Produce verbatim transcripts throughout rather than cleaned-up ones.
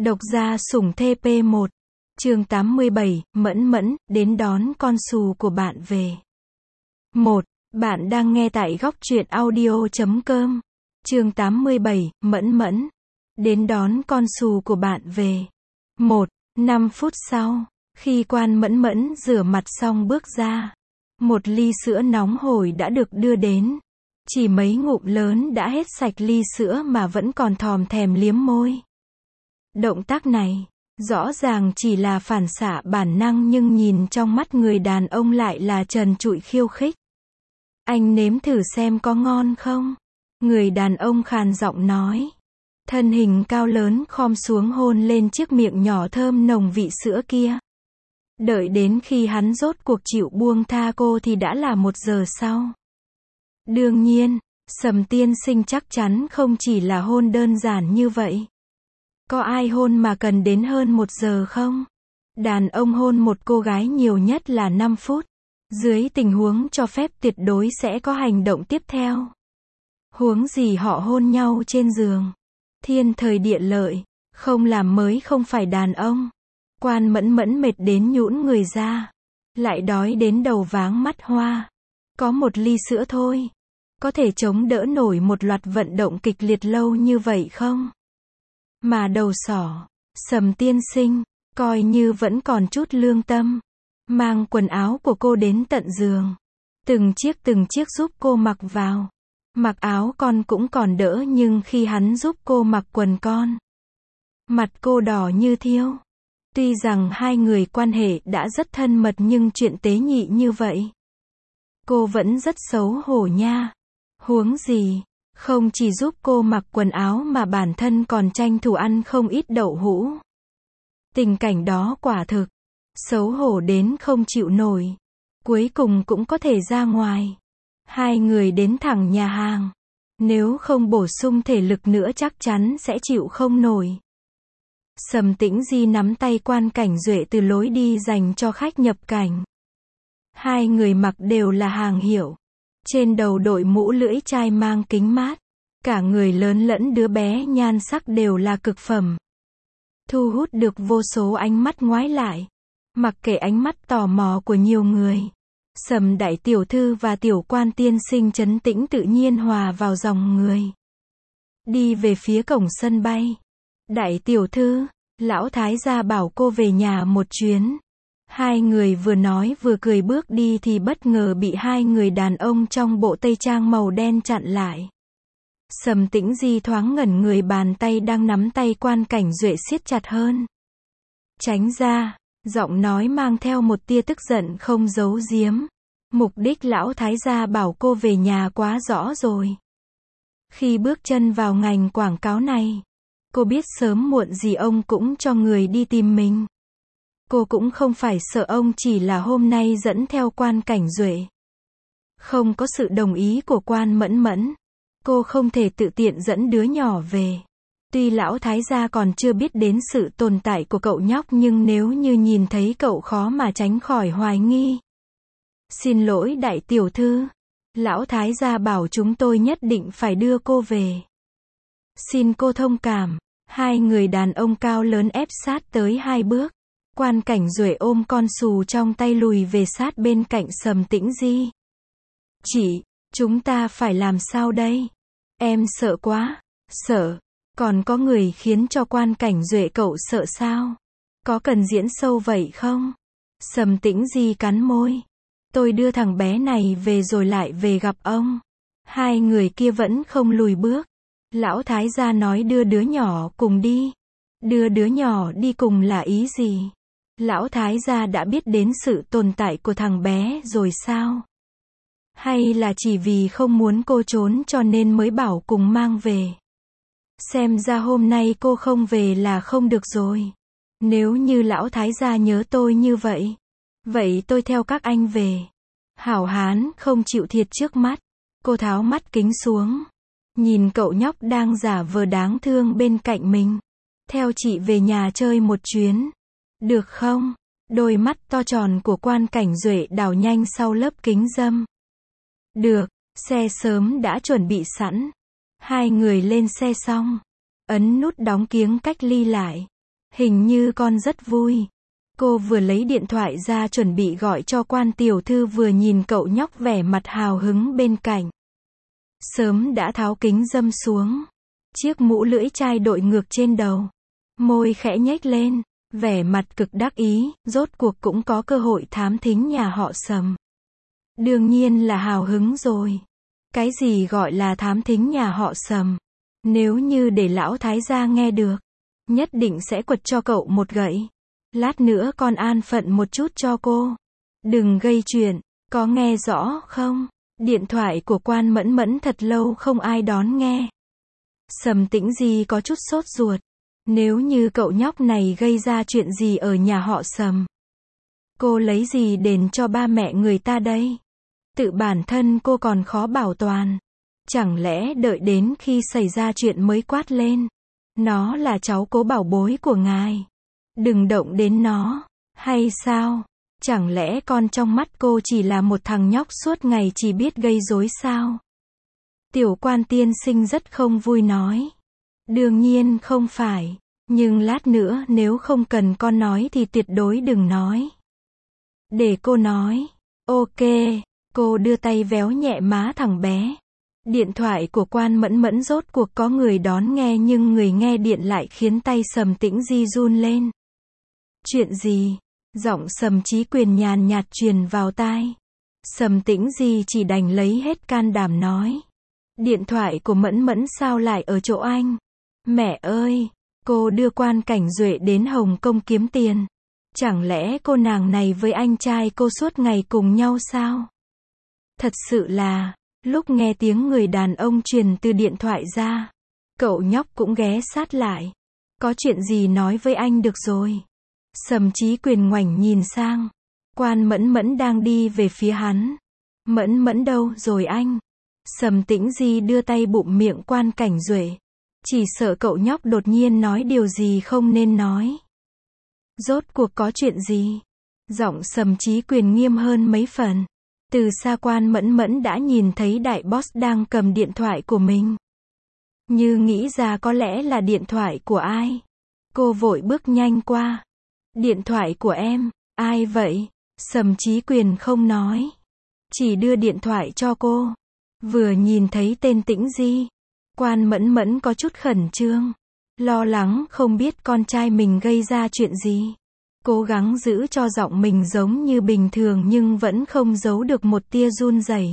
Độc gia sủng thê pê một. Chương tám mươi bảy, Mẫn Mẫn, đến đón con xù của bạn về. một. Bạn đang nghe tại góc truyện audio chấm com. Chương tám mươi bảy, Mẫn Mẫn, đến đón con xù của bạn về. một. năm phút sau, khi Quan Mẫn Mẫn rửa mặt xong bước ra, một ly sữa nóng hổi đã được đưa đến. Chỉ mấy ngụm lớn đã hết sạch ly sữa mà vẫn còn thòm thèm liếm môi. Động tác này, rõ ràng chỉ là phản xạ bản năng nhưng nhìn trong mắt người đàn ông lại là trần trụi khiêu khích. Anh nếm thử xem có ngon không? Người đàn ông khàn giọng nói. Thân hình cao lớn khom xuống hôn lên chiếc miệng nhỏ thơm nồng vị sữa kia. Đợi đến khi hắn rốt cuộc chịu buông tha cô thì đã là một giờ sau. Đương nhiên, Sầm tiên sinh chắc chắn không chỉ là hôn đơn giản như vậy. Có ai hôn mà cần đến hơn một giờ không? Đàn ông hôn một cô gái nhiều nhất là năm phút. Dưới tình huống cho phép tuyệt đối sẽ có hành động tiếp theo. Huống gì họ hôn nhau trên giường. Thiên thời địa lợi, không làm mới không phải đàn ông. Quan Mẫn Mẫn mệt đến nhũn người ra. Lại đói đến đầu váng mắt hoa. Có một ly sữa thôi. Có thể chống đỡ nổi một loạt vận động kịch liệt lâu như vậy không? Mà đầu sỏ, Sầm tiên sinh, coi như vẫn còn chút lương tâm. Mang quần áo của cô đến tận giường. Từng chiếc từng chiếc giúp cô mặc vào. Mặc áo con cũng còn đỡ nhưng khi hắn giúp cô mặc quần con. Mặt cô đỏ như thiêu. Tuy rằng hai người quan hệ đã rất thân mật nhưng chuyện tế nhị như vậy. Cô vẫn rất xấu hổ nha. Huống gì, không chỉ giúp cô mặc quần áo mà bản thân còn tranh thủ ăn không ít đậu hũ. Tình cảnh đó quả thực xấu hổ đến không chịu nổi. Cuối cùng cũng có thể ra ngoài. Hai người đến thẳng nhà hàng. Nếu không bổ sung thể lực nữa chắc chắn sẽ chịu không nổi. Sầm Tĩnh Di nắm tay Quan Cảnh Duệ từ lối đi dành cho khách nhập cảnh. Hai người mặc đều là hàng hiệu. Trên đầu đội mũ lưỡi chai mang kính mát. Cả người lớn lẫn đứa bé nhan sắc đều là cực phẩm. Thu hút được vô số ánh mắt ngoái lại. Mặc kệ ánh mắt tò mò của nhiều người. Sầm đại tiểu thư và tiểu quan tiên sinh trấn tĩnh tự nhiên hòa vào dòng người. Đi về phía cổng sân bay. Đại tiểu thư, lão thái gia bảo cô về nhà một chuyến. Hai người vừa nói vừa cười bước đi thì bất ngờ bị hai người đàn ông trong bộ tây trang màu đen chặn lại. Sầm Tĩnh Di thoáng ngẩn người, bàn tay đang nắm tay Quan Cảnh Duệ siết chặt hơn. Tránh ra, giọng nói mang theo một tia tức giận không giấu giếm. Mục đích lão thái gia bảo cô về nhà quá rõ rồi. Khi bước chân vào ngành quảng cáo này, cô biết sớm muộn gì ông cũng cho người đi tìm mình. Cô cũng không phải sợ ông chỉ là hôm nay dẫn theo Quan Cảnh Duệ. Không có sự đồng ý của Quan Mẫn Mẫn, cô không thể tự tiện dẫn đứa nhỏ về. Tuy lão thái gia còn chưa biết đến sự tồn tại của cậu nhóc nhưng nếu như nhìn thấy cậu khó mà tránh khỏi hoài nghi. Xin lỗi đại tiểu thư. Lão thái gia bảo chúng tôi nhất định phải đưa cô về. Xin cô thông cảm. Hai người đàn ông cao lớn ép sát tới hai bước. Quan Cảnh Duệ ôm con xù trong tay lùi về sát bên cạnh Sầm Tĩnh Di. Chị, chúng ta phải làm sao đây? Em sợ quá. Sợ? Còn có người khiến cho Quan Cảnh Duệ cậu sợ sao? Có cần diễn sâu vậy không? Sầm Tĩnh Di cắn môi. Tôi đưa thằng bé này về rồi lại về gặp ông. Hai người kia vẫn không lùi bước. Lão thái gia nói đưa đứa nhỏ cùng đi. Đưa đứa nhỏ đi cùng là ý gì? Lão thái gia đã biết đến sự tồn tại của thằng bé rồi sao? Hay là chỉ vì không muốn cô trốn cho nên mới bảo cùng mang về? Xem ra hôm nay cô không về là không được rồi. Nếu như lão thái gia nhớ tôi như vậy, vậy tôi theo các anh về. Hảo hán không chịu thiệt trước mắt. Cô tháo mắt kính xuống. Nhìn cậu nhóc đang giả vờ đáng thương bên cạnh mình. Theo chị về nhà chơi một chuyến. Được không? Đôi mắt to tròn của Quan Cảnh Duệ đảo nhanh sau lớp kính râm. Được, xe sớm đã chuẩn bị sẵn. Hai người lên xe xong. Ấn nút đóng kiếng cách ly lại. Hình như con rất vui. Cô vừa lấy điện thoại ra chuẩn bị gọi cho quan tiểu thư vừa nhìn cậu nhóc vẻ mặt hào hứng bên cạnh. Sớm đã tháo kính râm xuống. Chiếc mũ lưỡi chai đội ngược trên đầu. Môi khẽ nhếch lên, vẻ mặt cực đắc ý, rốt cuộc cũng có cơ hội thám thính nhà họ Sầm. Đương nhiên là hào hứng rồi. Cái gì gọi là thám thính nhà họ Sầm? Nếu như để lão thái gia nghe được, nhất định sẽ quật cho cậu một gậy. Lát nữa con an phận một chút cho cô. Đừng gây chuyện, có nghe rõ không? Điện thoại của Quan Mẫn Mẫn thật lâu không ai đón nghe. Sầm Tĩnh Di có chút sốt ruột. Nếu như cậu nhóc này gây ra chuyện gì ở nhà họ Sầm, cô lấy gì đền cho ba mẹ người ta đây? Tự bản thân cô còn khó bảo toàn. Chẳng lẽ đợi đến khi xảy ra chuyện mới quát lên? Nó là cháu cố bảo bối của ngài. Đừng động đến nó. Hay sao? Chẳng lẽ con trong mắt cô chỉ là một thằng nhóc suốt ngày chỉ biết gây rối sao? Tiểu Quan tiên sinh rất không vui nói. Đương nhiên không phải. Nhưng lát nữa nếu không cần con nói thì tuyệt đối đừng nói. Để cô nói. Ok. Cô đưa tay véo nhẹ má thằng bé. Điện thoại của Quan Mẫn Mẫn rốt cuộc có người đón nghe nhưng người nghe điện lại khiến tay Sầm Tĩnh Di run lên. Chuyện gì? Giọng Sầm Chí Quyền nhàn nhạt truyền vào tai. Sầm Tĩnh Di chỉ đành lấy hết can đảm nói. Điện thoại của Mẫn Mẫn sao lại ở chỗ anh? Mẹ ơi! Cô đưa Quan Cảnh Duệ đến Hồng Kông kiếm tiền. Chẳng lẽ cô nàng này với anh trai cô suốt ngày cùng nhau sao? Thật sự là, lúc nghe tiếng người đàn ông truyền từ điện thoại ra, cậu nhóc cũng ghé sát lại. Có chuyện gì nói với anh được rồi. Sầm Chí Quyền ngoảnh nhìn sang. Quan Mẫn Mẫn đang đi về phía hắn. Mẫn Mẫn đâu rồi anh? Sầm Tĩnh Di đưa tay bụm miệng Quan Cảnh Duệ. Chỉ sợ cậu nhóc đột nhiên nói điều gì không nên nói. Rốt cuộc có chuyện gì? Giọng Sầm Chí Quyền nghiêm hơn mấy phần. Từ xa Quan Mẫn Mẫn đã nhìn thấy đại boss đang cầm điện thoại của mình. Như nghĩ ra có lẽ là điện thoại của ai. Cô vội bước nhanh qua. Điện thoại của em, ai vậy? Sầm Chí Quyền không nói. Chỉ đưa điện thoại cho cô. Vừa nhìn thấy tên Tĩnh Di, Quan Mẫn Mẫn có chút khẩn trương. Lo lắng không biết con trai mình gây ra chuyện gì. Cố gắng giữ cho giọng mình giống như bình thường nhưng vẫn không giấu được một tia run rẩy.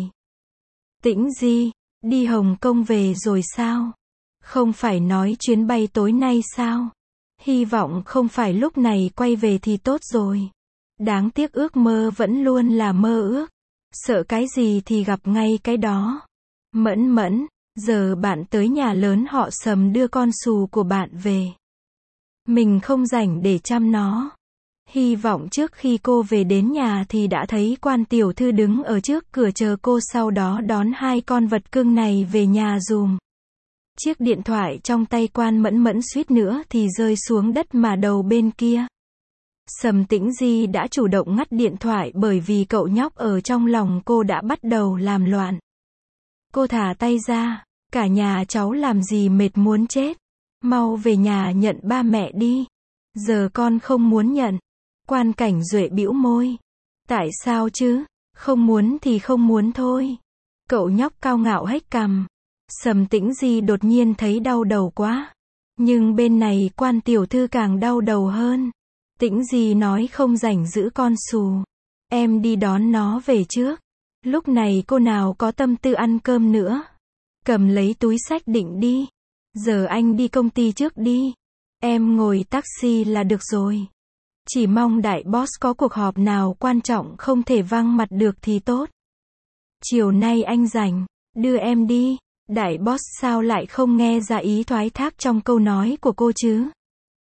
Tĩnh Di, đi Hồng Kông về rồi sao? Không phải nói chuyến bay tối nay sao? Hy vọng không phải lúc này quay về thì tốt rồi. Đáng tiếc ước mơ vẫn luôn là mơ ước. Sợ cái gì thì gặp ngay cái đó. Mẫn Mẫn, giờ bạn tới nhà lớn họ Sầm đưa con xù của bạn về. Mình không rảnh để chăm nó. Hy vọng trước khi cô về đến nhà thì đã thấy Quan tiểu thư đứng ở trước cửa chờ cô, sau đó đón hai con vật cưng này về nhà dùm. Chiếc điện thoại trong tay Quan Mẫn Mẫn suýt nữa thì rơi xuống đất mà đầu bên kia. Sầm Tĩnh Di đã chủ động ngắt điện thoại bởi vì cậu nhóc ở trong lòng cô đã bắt đầu làm loạn. Cô thả tay ra. Cả nhà cháu làm gì mệt muốn chết. Mau về nhà nhận ba mẹ đi. Giờ con không muốn nhận. Quan Cảnh Duệ bĩu môi. Tại sao chứ? Không muốn thì không muốn thôi. Cậu nhóc cao ngạo hếch cằm. Sầm Tĩnh Di đột nhiên thấy đau đầu quá. Nhưng bên này Quan tiểu thư càng đau đầu hơn. Tĩnh Di nói không rảnh giữ con xù. Em đi đón nó về trước. Lúc này cô nào có tâm tư ăn cơm nữa. Cầm lấy túi xách định đi. Giờ anh đi công ty trước đi. Em ngồi taxi là được rồi. Chỉ mong đại boss có cuộc họp nào quan trọng không thể văng mặt được thì tốt. Chiều nay anh rảnh, đưa em đi. Đại boss sao lại không nghe ra ý thoái thác trong câu nói của cô chứ?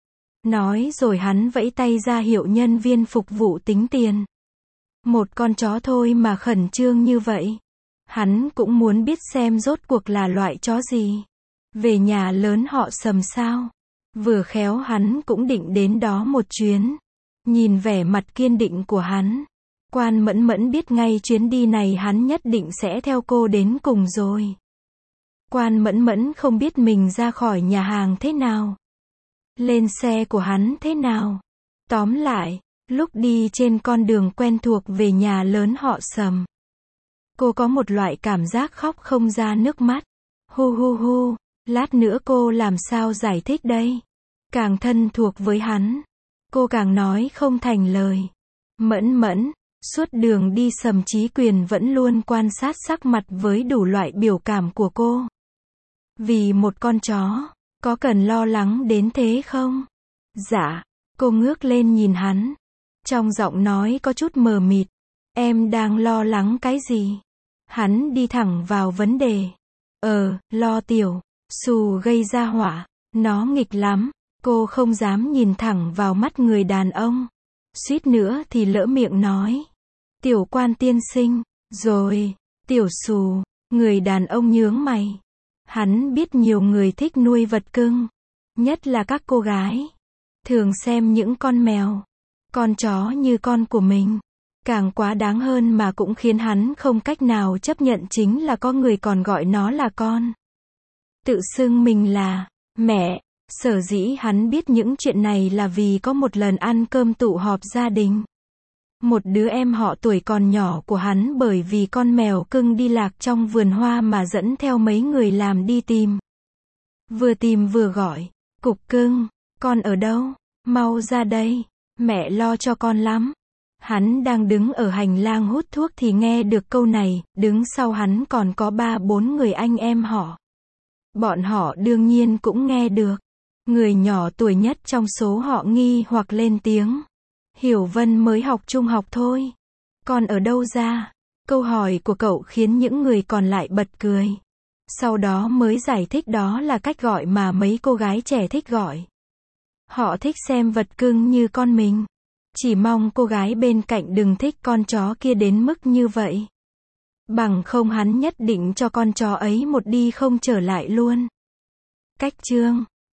Nói rồi hắn vẫy tay ra hiệu nhân viên phục vụ tính tiền. Một con chó thôi mà khẩn trương như vậy. Hắn cũng muốn biết xem rốt cuộc là loại chó gì. Về nhà lớn họ Sầm sao? Vừa khéo hắn cũng định đến đó một chuyến. Nhìn vẻ mặt kiên định của hắn, Quan Mẫn Mẫn biết ngay chuyến đi này hắn nhất định sẽ theo cô đến cùng rồi. Quan Mẫn Mẫn không biết mình ra khỏi nhà hàng thế nào. lên xe của hắn thế nào. Tóm lại, lúc đi trên con đường quen thuộc về nhà lớn họ Sầm, cô có một loại cảm giác khóc không ra nước mắt. Hu hu hu, lát nữa cô làm sao giải thích đây? Càng thân thuộc với hắn, cô càng nói không thành lời. Mẫn mẫn, suốt đường đi Sầm Chí Quyền vẫn luôn quan sát sắc mặt với đủ loại biểu cảm của cô. Vì một con chó, có cần lo lắng đến thế không? Dạ, cô ngước lên nhìn hắn. Trong giọng nói có chút mờ mịt. Em đang lo lắng cái gì? Hắn đi thẳng vào vấn đề. Ờ, lo tiểu Xù gây ra họa. Nó nghịch lắm. Cô không dám nhìn thẳng vào mắt người đàn ông. Suýt nữa thì lỡ miệng nói. Tiểu Quan tiên sinh. Rồi, Tiểu Xù. Người đàn ông nhướng mày. Hắn biết nhiều người thích nuôi vật cưng. Nhất là các cô gái. Thường xem những con mèo, con chó như con của mình. Càng quá đáng hơn mà cũng khiến hắn không cách nào chấp nhận chính là có người còn gọi nó là con. Tự xưng mình là mẹ. Sở dĩ hắn biết những chuyện này là vì có một lần ăn cơm tụ họp gia đình. Một đứa em họ tuổi còn nhỏ của hắn bởi vì con mèo cưng đi lạc trong vườn hoa mà dẫn theo mấy người làm đi tìm. Vừa tìm vừa gọi. Cục cưng, con ở đâu? Mau ra đây. Mẹ lo cho con lắm. Hắn đang đứng ở hành lang hút thuốc thì nghe được câu này, đứng sau hắn còn có ba bốn người anh em họ. Bọn họ đương nhiên cũng nghe được. Người nhỏ tuổi nhất trong số họ nghi hoặc lên tiếng. Hiểu Vân mới học trung học thôi. Con ở đâu ra? Câu hỏi của cậu khiến những người còn lại bật cười. Sau đó mới giải thích đó là cách gọi mà mấy cô gái trẻ thích gọi. Họ thích xem vật cưng như con mình. Chỉ mong cô gái bên cạnh đừng thích con chó kia đến mức như vậy. Bằng không hắn nhất định cho con chó ấy một đi không trở lại luôn. Cách chương